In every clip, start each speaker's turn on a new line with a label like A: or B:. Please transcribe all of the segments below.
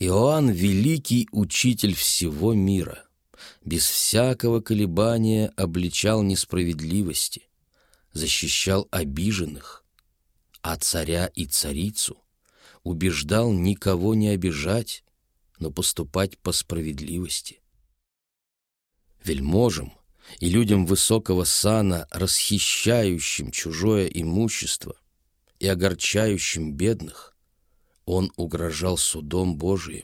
A: Иоанн — великий учитель всего мира, без всякого колебания обличал несправедливости, защищал обиженных, а царя и царицу убеждал никого не обижать, но поступать по справедливости. Вельможам и людям высокого сана, расхищающим чужое имущество и огорчающим бедных, он угрожал судом Божиим.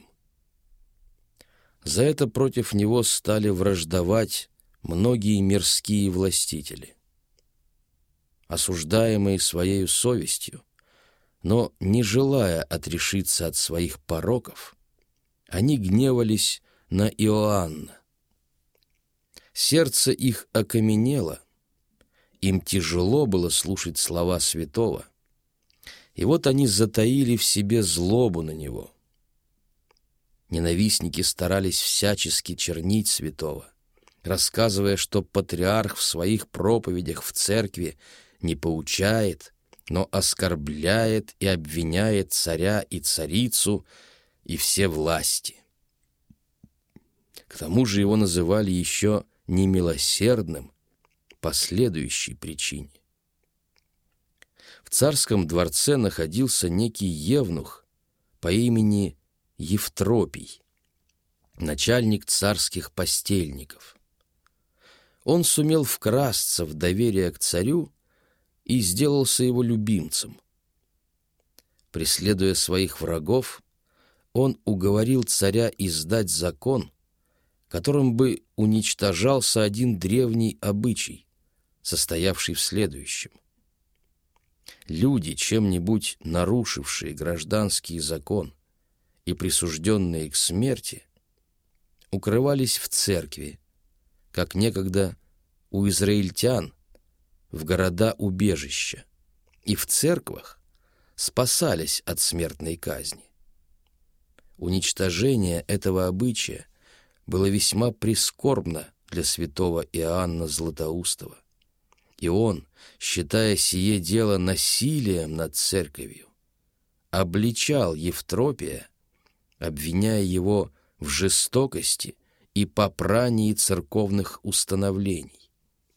A: За это против него стали враждовать многие мирские властители. Осуждаемые своею совестью, но не желая отрешиться от своих пороков, они гневались на Иоанна. Сердце их окаменело, им тяжело было слушать слова святого, и вот они затаили в себе злобу на него. Ненавистники старались всячески чернить святого, рассказывая, что патриарх в своих проповедях в церкви не поучает, но оскорбляет и обвиняет царя и царицу и все власти. К тому же его называли еще немилосердным по следующей причине. В царском дворце находился некий евнух по имени Евтропий, начальник царских постельников. Он сумел вкрасться в доверие к царю и сделался его любимцем. Преследуя своих врагов, он уговорил царя издать закон, которым бы уничтожался один древний обычай, состоявший в следующем. Люди, чем-нибудь нарушившие гражданский закон и присужденные к смерти, укрывались в церкви, как некогда у израильтян в города-убежища, и в церквах спасались от смертной казни. Уничтожение этого обычая было весьма прискорбно для святого Иоанна Златоустова, и он, считая сие дело насилием над церковью, обличал Евтропия, обвиняя его в жестокости и попрании церковных установлений.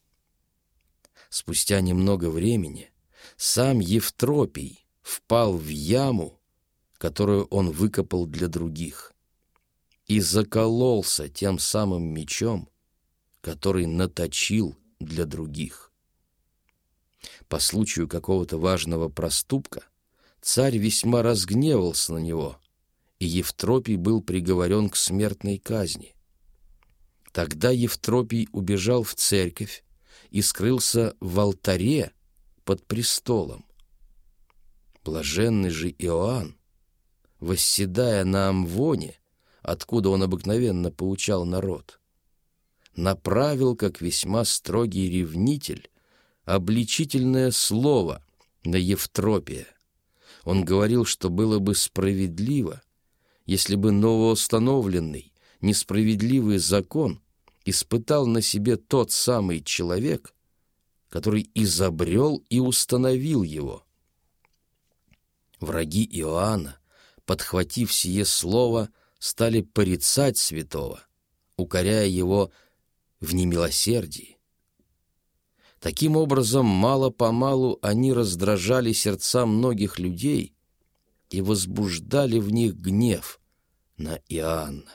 A: Спустя немного времени сам Евтропий впал в яму, которую он выкопал для других, и закололся тем самым мечом, который наточил для других. По случаю какого-то важного проступка царь весьма разгневался на него, и Евтропий был приговорен к смертной казни. Тогда Евтропий убежал в церковь и скрылся в алтаре под престолом. Блаженный же Иоанн, восседая на амвоне, откуда он обыкновенно поучал народ, направил, как весьма строгий ревнитель, обличительное слово на Евтропия. Он говорил, что было бы справедливо, если бы новоустановленный несправедливый закон испытал на себе тот самый человек, который изобрел и установил его. Враги Иоанна, подхватив сие слово, стали порицать святого, укоряя его в немилосердии. Таким образом, мало-помалу они раздражали сердца многих людей и возбуждали в них гнев на Иоанна.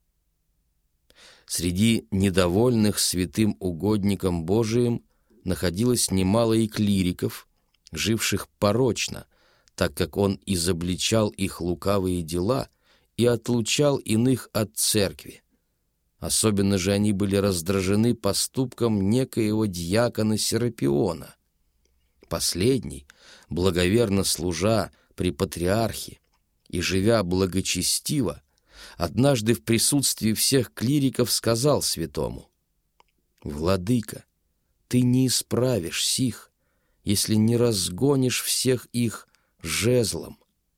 A: Среди недовольных святым угодником Божиим находилось немало и клириков, живших порочно, так как он изобличал их лукавые дела и отлучал иных от церкви. Особенно же они были раздражены поступком некоего дьякона Серапиона. Последний, благоверно служа при патриархе и живя благочестиво, однажды в присутствии всех клириков сказал святому: «Владыка, ты не исправишь сих, если не разгонишь всех их жезлом».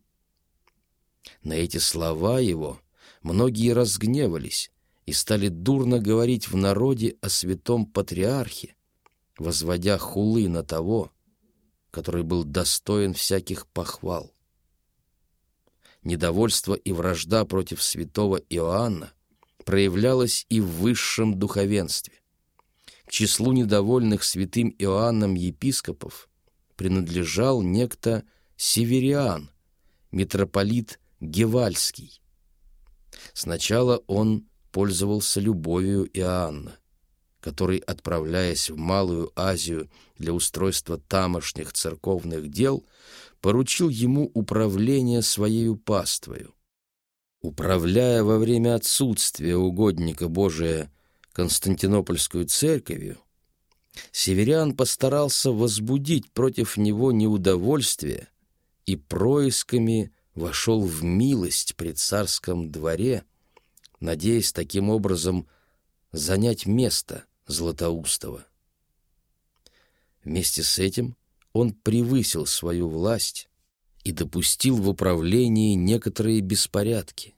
A: На эти слова его многие разгневались и стали дурно говорить в народе о святом патриархе, возводя хулы на того, который был достоин всяких похвал. недовольство и вражда против святого Иоанна проявлялось и в высшем духовенстве. К числу недовольных святым Иоанном епископов принадлежал некто Севериан, митрополит Гевальский. Сначала он пользовался любовью Иоанна, который, отправляясь в Малую Азию для устройства тамошних церковных дел, поручил ему управление своею паствою. Управляя во время отсутствия угодника Божия Константинопольскую церковью, Севериан постарался возбудить против него неудовольствие и происками вошел в милость при царском дворе, надеясь таким образом занять место Златоустова. Вместе с этим он превысил свою власть и допустил в управлении некоторые беспорядки.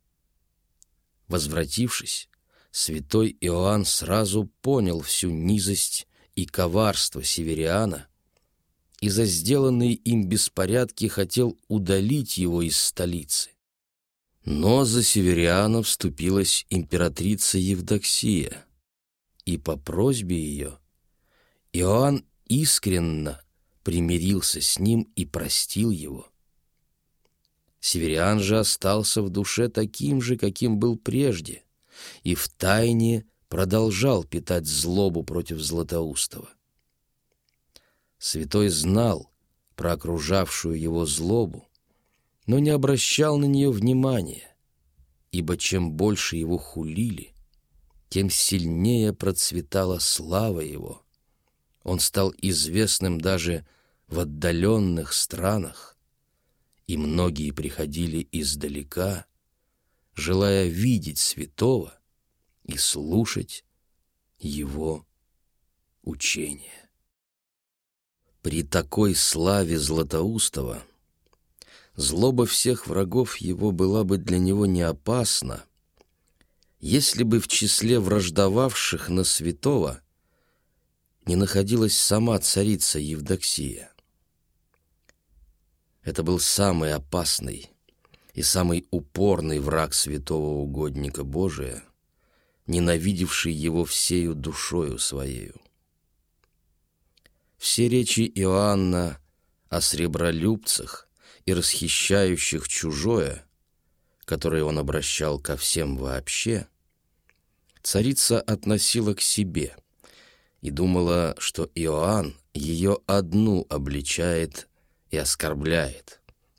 A: Возвратившись, святой Иоанн сразу понял всю низость и коварство Севериана и за сделанные им беспорядки хотел удалить его из столицы. Но за Севериана вступилась императрица Евдоксия, и по просьбе ее Иоанн искренно примирился с ним и простил его. Севериан же остался в душе таким же, каким был прежде, и втайне продолжал питать злобу против Златоустова. Святой знал про окружавшую его злобу, но не обращал на нее внимания, ибо чем больше его хулили, тем сильнее процветала слава его. Он стал известным даже в отдаленных странах, и многие приходили издалека, желая видеть святого и слушать его учения. При такой славе Златоустова злоба всех врагов его была бы для него не опасна, если бы в числе враждовавших на святого не находилась сама царица Евдоксия. Это был самый опасный и самый упорный враг святого угодника Божия, ненавидевший его всею душою своею. Все речи Иоанна о сребролюбцах и расхищающих чужое, которые он обращал ко всем вообще, царица относила к себе и думала, что Иоанн ее одну обличает и оскорбляет,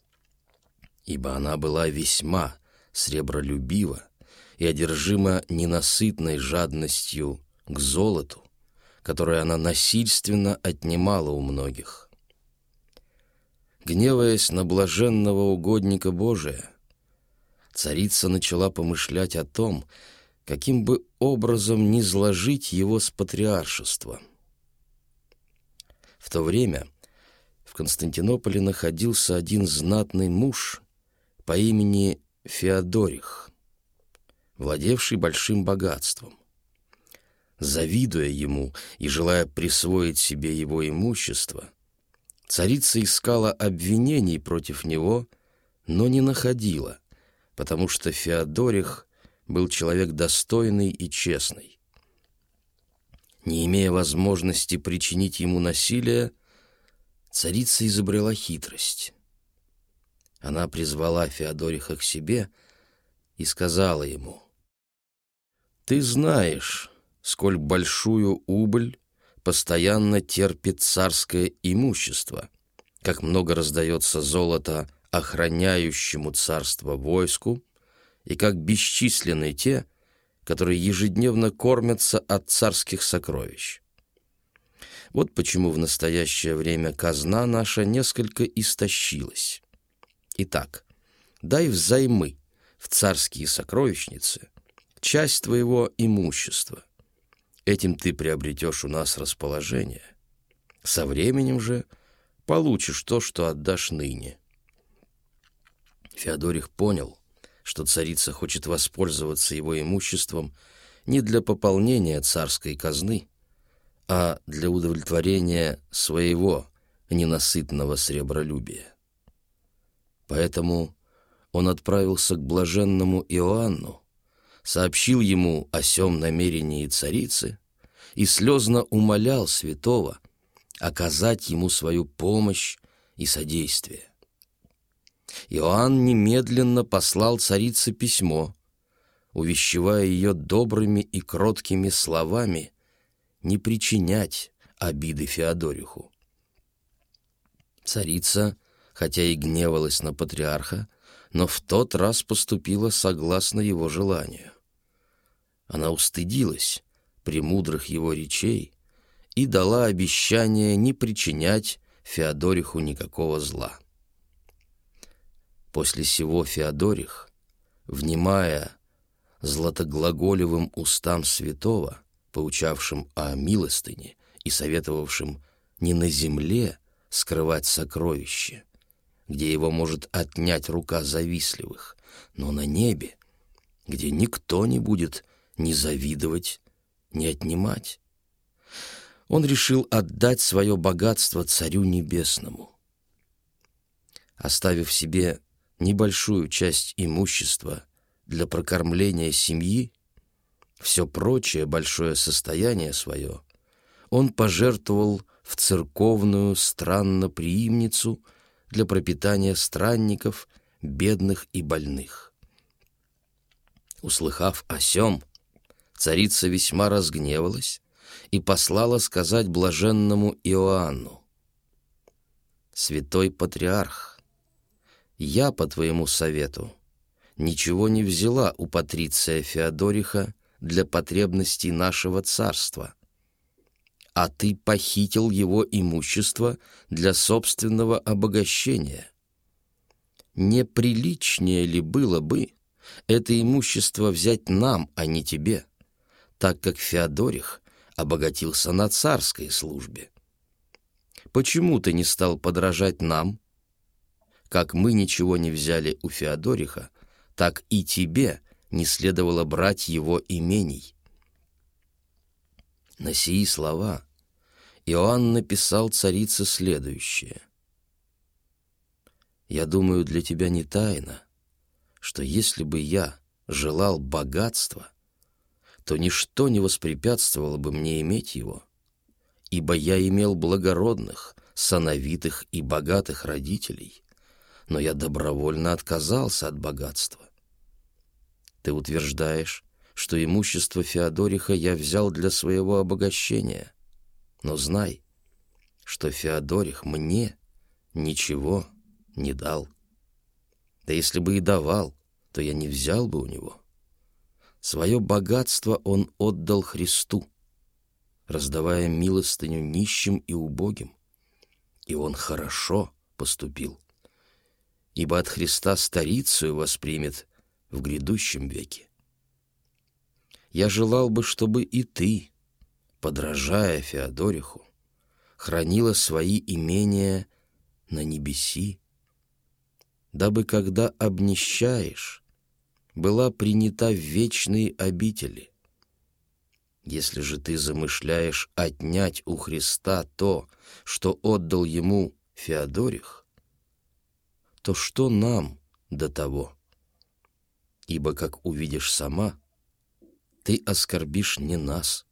A: ибо она была весьма сребролюбива и одержима ненасытной жадностью к золоту, которое она насильственно отнимала у многих. Гневаясь на блаженного угодника Божия, царица начала помышлять о том, каким бы образом низложить его с патриаршества. В то время в Константинополе находился один знатный муж по имени Феодорих, владевший большим богатством. Завидуя ему и желая присвоить себе его имущество, царица искала обвинений против него, но не находила, потому что Феодорих был человек достойный и честный. Не имея возможности причинить ему насилие, царица изобрела хитрость. Она призвала Феодориха к себе и сказала ему: «Ты знаешь, сколь большую убыль постоянно терпит царское имущество, как много раздается золота охраняющему царство войску, и как бесчисленны те, которые ежедневно кормятся от царских сокровищ. Вот почему в настоящее время казна наша несколько истощилась. Итак, дай взаймы в царские сокровищницы часть твоего имущества. Этим ты приобретешь у нас расположение. Со временем же получишь то, что отдашь ныне». Феодорих понял, что царица хочет воспользоваться его имуществом не для пополнения царской казны, а для удовлетворения своего ненасытного сребролюбия. Поэтому он отправился к блаженному Иоанну, сообщил ему о сем намерении царицы и слезно умолял святого оказать ему свою помощь и содействие. Иоанн немедленно послал царице письмо, увещевая ее добрыми и кроткими словами не причинять обиды Феодориху. Царица, хотя и гневалась на патриарха, но в тот раз поступила согласно его желанию. Она устыдилась премудрых его речей и дала обещание не причинять Феодориху никакого зла. После сего Феодорих, внимая златоглаголевым устам святого, поучавшим о милостыне и советовавшим не на земле скрывать сокровище, где его может отнять рука завистливых, но на небе, где никто не будет ни завидовать, ни отнимать, он решил отдать свое богатство Царю Небесному. Оставив себе небольшую часть имущества для прокормления семьи, все прочее большое состояние свое он пожертвовал в церковную странноприимницу для пропитания странников, бедных и больных. Услыхав о сем, царица весьма разгневалась и послала сказать блаженному Иоанну: «Святой патриарх, я, по твоему совету, ничего не взяла у патриция Феодориха для потребностей нашего царства, а ты похитил его имущество для собственного обогащения. Неприличнее ли было бы это имущество взять нам, а не тебе, так как Феодорих обогатился на царской службе? Почему ты не стал подражать нам? Как мы ничего не взяли у Феодориха, так и тебе не следовало брать его имений». На сии слова Иоанн написал царице следующее: «Я думаю, для тебя не тайна, что если бы я желал богатства, то ничто не воспрепятствовало бы мне иметь его, ибо я имел благородных, сановитых и богатых родителей, но я добровольно отказался от богатства. Ты утверждаешь, что имущество Феодориха я взял для своего обогащения, но знай, что Феодорих мне ничего не дал. Да если бы и давал, то я не взял бы у него. Свое богатство он отдал Христу, раздавая милостыню нищим и убогим, и он хорошо поступил, ибо от Христа старицею воспримет в грядущем веке. Я желал бы, чтобы и ты, подражая Феодориху, хранила свои имения на небеси, дабы, когда обнищаешь, была принята в вечные обители. Если же ты замышляешь отнять у Христа то, что отдал ему Феодорих, то что нам до того? Ибо, как увидишь сама, ты оскорбишь не нас,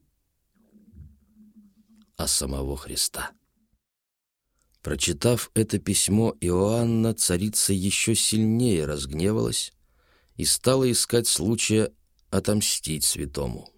A: а самого Христа». Прочитав это письмо Иоанна, царица еще сильнее разгневалась и стала искать случая отомстить святому.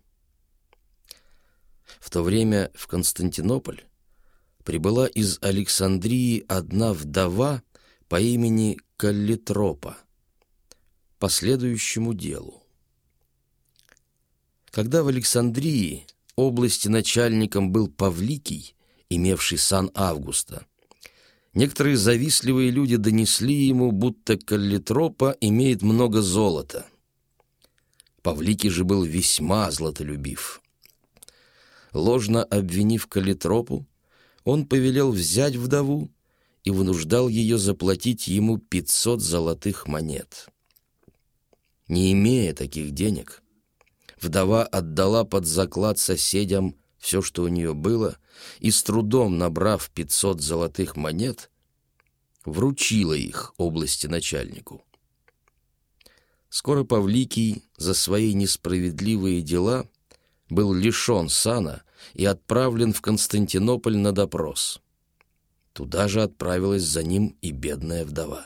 A: В то время в Константинополь прибыла из Александрии одна вдова по имени Каллитропа по следующему делу. Когда в Александрии области начальником был Павликий, имевший сан Августа, некоторые завистливые люди донесли ему, будто Каллитропа имеет много золота. Павликий же был весьма златолюбив. Ложно обвинив Каллитропу, он повелел взять вдову и вынуждал ее заплатить ему 500 золотых монет. Не имея таких денег, вдова отдала под заклад соседям все, что у нее было, и с трудом, набрав 500 золотых монет, вручила их области начальнику. Скоро Павликий за свои несправедливые дела был лишен сана и отправлен в Константинополь на допрос. Туда же отправилась за ним и бедная вдова.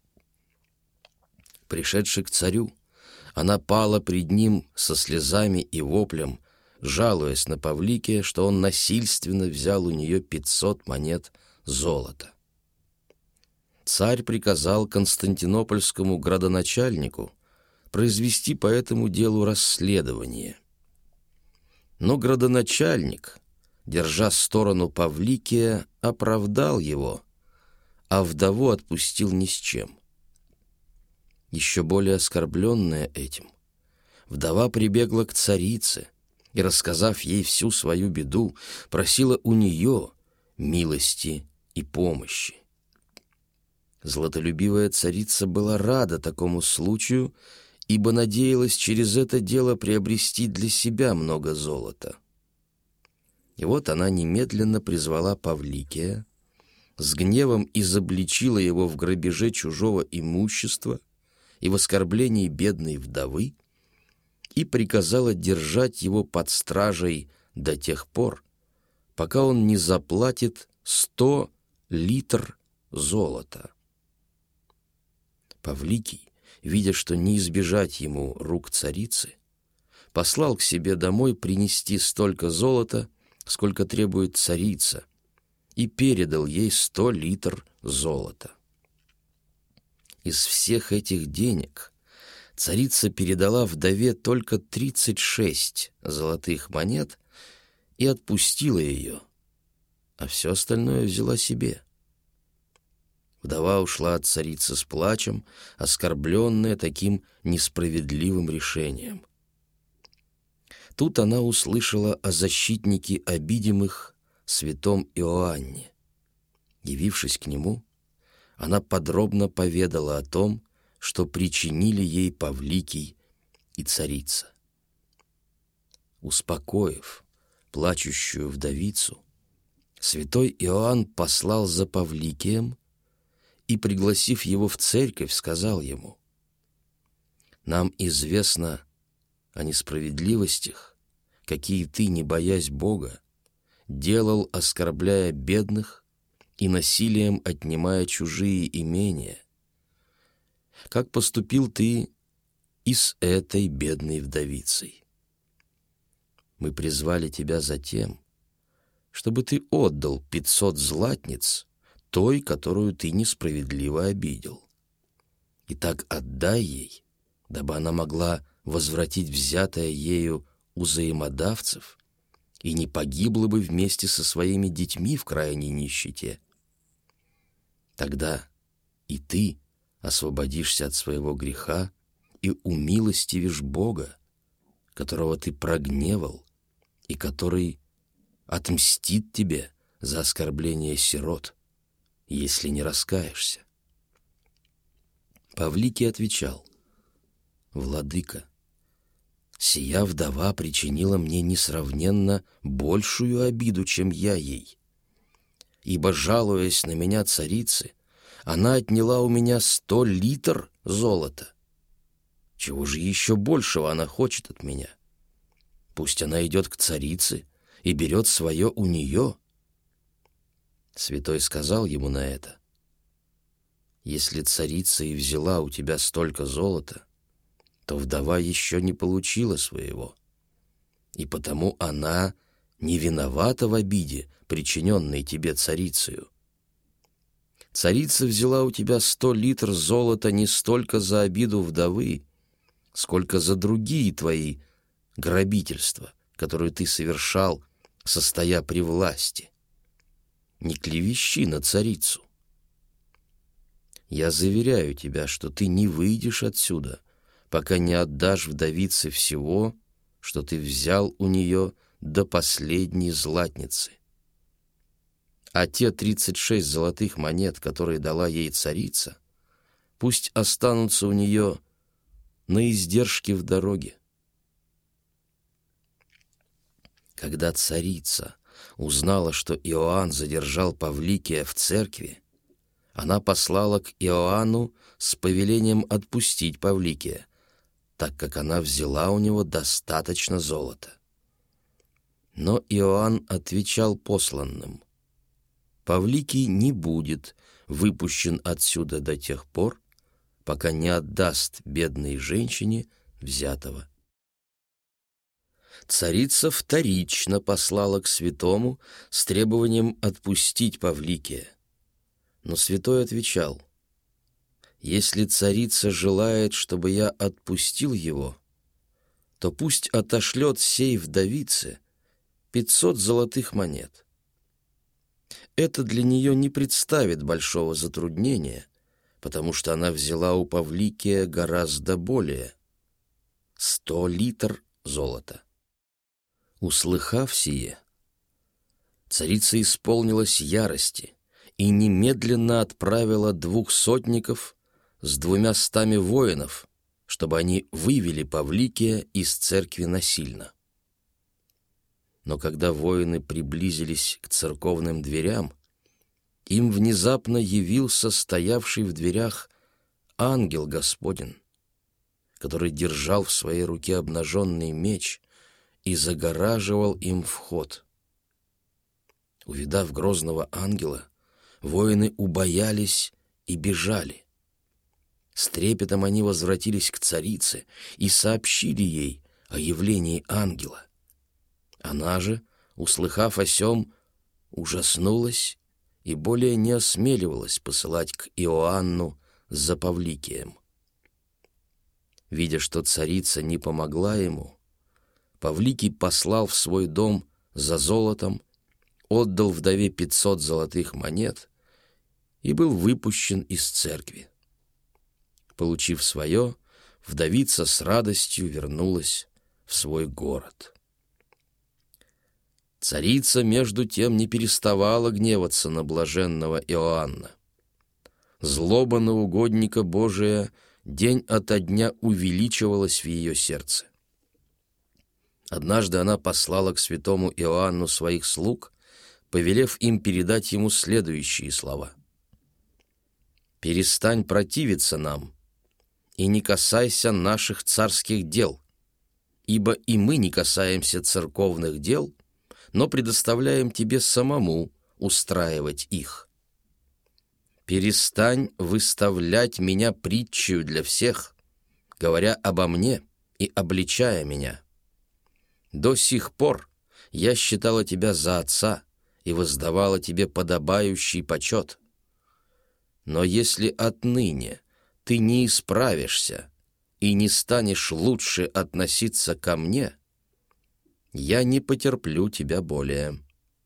A: Пришедши к царю, она пала пред ним со слезами и воплем, жалуясь на Павликия, что он насильственно взял у нее 500 монет золота. Царь приказал константинопольскому градоначальнику произвести по этому делу расследование. Но градоначальник, держа сторону Павликия, оправдал его, а вдову отпустил ни с чем. Еще более оскорбленная этим, вдова прибегла к царице и, рассказав ей всю свою беду, просила у нее милости и помощи. Златолюбивая царица была рада такому случаю, ибо надеялась через это дело приобрести для себя много золота. И вот она немедленно призвала Павликия, с гневом изобличила его в грабеже чужого имущества и в оскорблении бедной вдовы и приказала держать его под стражей до тех пор, пока он не заплатит 100 литр золота. Павликий, видя, что не избежать ему рук царицы, послал к себе домой принести столько золота, сколько требует царица, и передал ей 100 литр золота. Из всех этих денег царица передала вдове только 36 золотых монет и отпустила ее, а все остальное взяла себе. Вдова ушла от царицы с плачем, оскорбленная таким несправедливым решением. Тут она услышала о защитнике обидимых, святом Иоанне. Явившись к нему, она подробно поведала о том, что причинили ей Павликий и царица. Успокоив плачущую вдовицу, святой Иоанн послал за Павликием и, пригласив его в церковь, сказал ему: «Нам известно о несправедливостях, какие ты, не боясь Бога, делал, оскорбляя бедных и насилием отнимая чужие имения. Как поступил ты и с этой бедной вдовицей. Мы призвали тебя затем, чтобы ты отдал 500 златниц той, которую ты несправедливо обидел. Итак, отдай ей, дабы она могла возвратить взятое ею у взаимодавцев и не погибла бы вместе со своими детьми в крайней нищете. Тогда и ты освободишься от своего греха и умилостивишь Бога, которого ты прогневал и который отмстит тебе за оскорбление сирот, если не раскаешься». Павликий отвечал: «Владыка, сия вдова причинила мне несравненно большую обиду, чем я ей. Ибо, жалуясь на меня царице, она отняла у меня 100 литр золота. Чего же еще большего она хочет от меня? Пусть она идет к царице и берет свое у нее». Святой сказал ему на это: «Если царица и взяла у тебя столько золота, то вдова еще не получила своего, и потому она не виновата в обиде, причиненной тебе царицею. Царица взяла у тебя 100 литр золота не столько за обиду вдовы, сколько за другие твои грабительства, которые ты совершал, состоя при власти. Не клевещи на царицу. Я заверяю тебя, что ты не выйдешь отсюда, пока не отдашь вдовице всего, что ты взял у нее до последней златницы. А те 36 золотых монет, которые дала ей царица, пусть останутся у нее на издержки в дороге». Когда царица узнала, что Иоанн задержал Павликия в церкви, она послала к Иоанну с повелением отпустить Павликия, так как она взяла у него достаточно золота. Но Иоанн отвечал посланным: «Павликий не будет выпущен отсюда до тех пор, пока не отдаст бедной женщине взятого». Царица вторично послала к святому с требованием отпустить Павликия. Но святой отвечал: «Если царица желает, чтобы я отпустил его, то пусть отошлет сей вдовице 500 золотых монет. Это для нее не представит большого затруднения, потому что она взяла у Павликия гораздо более — 100 литр золота». Услыхав сие, царица исполнилась ярости и немедленно отправила 2 сотников с 200 воинов, чтобы они вывели Павликия из церкви насильно. Но когда воины приблизились к церковным дверям, им внезапно явился стоявший в дверях ангел Господень, который держал в своей руке обнаженный меч и загораживал им вход. Увидав грозного ангела, воины убоялись и бежали. С трепетом они возвратились к царице и сообщили ей о явлении ангела. Она же, услыхав о сем, ужаснулась и более не осмеливалась посылать к Иоанну за Павликием. Видя, что царица не помогла ему, Павликий послал в свой дом за золотом, отдал вдове 500 золотых монет и был выпущен из церкви. Получив свое, вдовица с радостью вернулась в свой город. Царица, между тем, не переставала гневаться на блаженного Иоанна. Злоба на угодника Божия день ото дня увеличивалась в ее сердце. Однажды она послала к святому Иоанну своих слуг, повелев им передать ему следующие слова: «Перестань противиться нам и не касайся наших царских дел, ибо и мы не касаемся церковных дел, но предоставляем тебе самому устраивать их. Перестань выставлять меня притчею для всех, говоря обо мне и обличая меня. До сих пор я считала тебя за отца и воздавала тебе подобающий почет. Но если отныне ты не исправишься и не станешь лучше относиться ко мне, я не потерплю тебя более».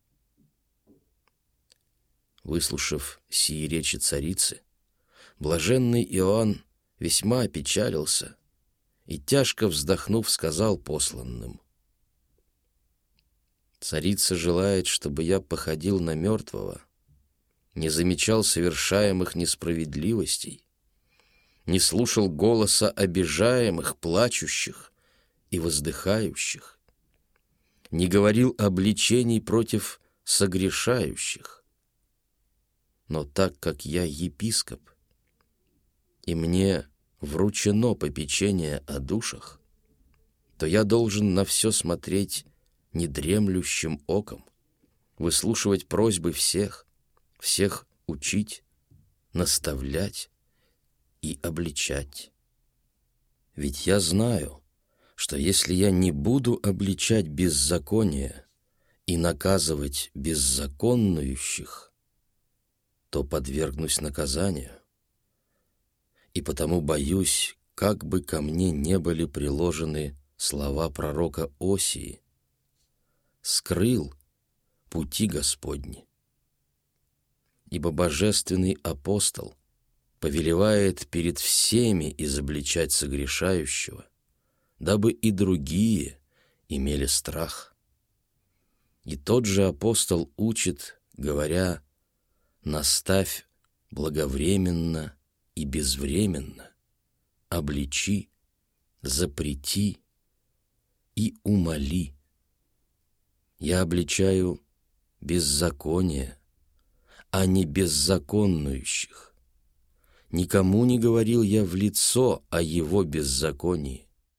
A: Выслушав сии речи царицы, блаженный Иоанн весьма опечалился и, тяжко вздохнув, сказал посланным: «Царица желает, чтобы я походил на мертвого, не замечал совершаемых несправедливостей, не слушал голоса обижаемых, плачущих и воздыхающих, не говорил обличений против согрешающих. Но так как я епископ, и мне вручено попечение о душах, то я должен на все смотреть недремлющим оком, выслушивать просьбы всех учить, наставлять и обличать. Ведь я знаю, что если я не буду обличать беззаконие и наказывать беззаконнующих, то подвергнусь наказанию. И потому боюсь, как бы ко мне не были приложены слова пророка Осии: «Скрыл пути Господни». Ибо божественный апостол повелевает перед всеми изобличать согрешающего, дабы и другие имели страх. И тот же апостол учит, говоря: «Наставь благовременно и безвременно, обличи, запрети и умоли». Я обличаю беззаконие, а не беззаконнующих. Никому не говорил я в лицо о его беззаконии.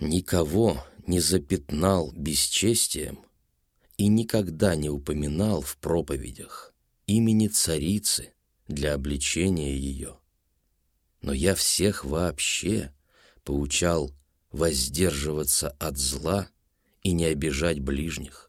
A: никого не запятнал бесчестием и никогда не упоминал в проповедях имени царицы для обличения ее. Но я всех вообще поучал воздерживаться от зла и не обижать ближних.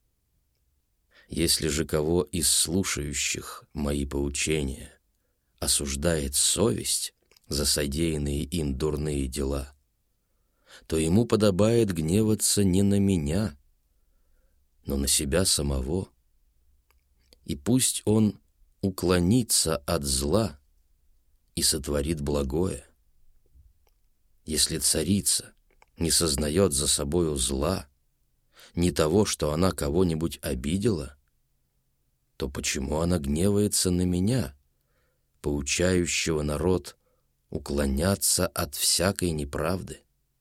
A: Если же кого из слушающих мои поучения осуждает совесть за содеянные им дурные дела, то ему подобает гневаться не на меня, но на себя самого. И пусть он уклонится от зла и сотворит благое. Если царица не сознает за собою зла, ни того, что она кого-нибудь обидела, то почему она гневается на меня, поучающего народ уклоняться от всякой неправды?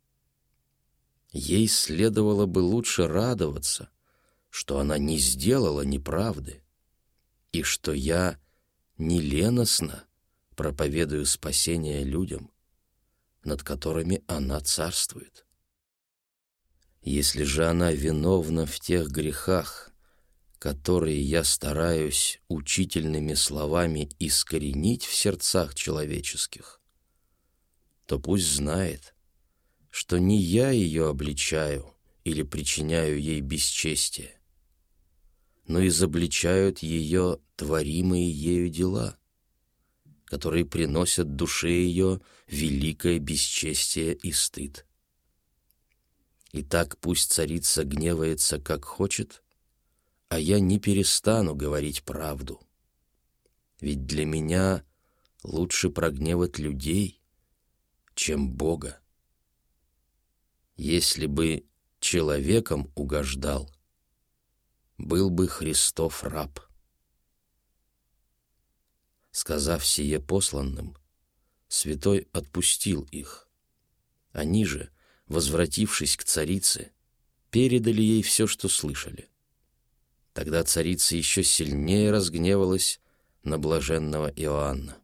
A: Ей следовало бы лучше радоваться, что она не сделала неправды, и что я не леностно проповедую спасение людям, над которыми она царствует. Если же она виновна в тех грехах, которые я стараюсь учительными словами искоренить в сердцах человеческих, то пусть знает, что не я ее обличаю или причиняю ей бесчестие, но изобличают ее творимые ею дела, которые приносят душе ее великое бесчестие и стыд. Итак, пусть царица гневается, как хочет, а я не перестану говорить правду. Ведь для меня лучше прогневать людей, чем Бога. Если бы человеком угождал, был бы Христов раб. Сказав сие посланным, святой отпустил их. Они же, возвратившись к царице, передали ей все, что слышали. Тогда царица еще сильнее разгневалась на блаженного Иоанна.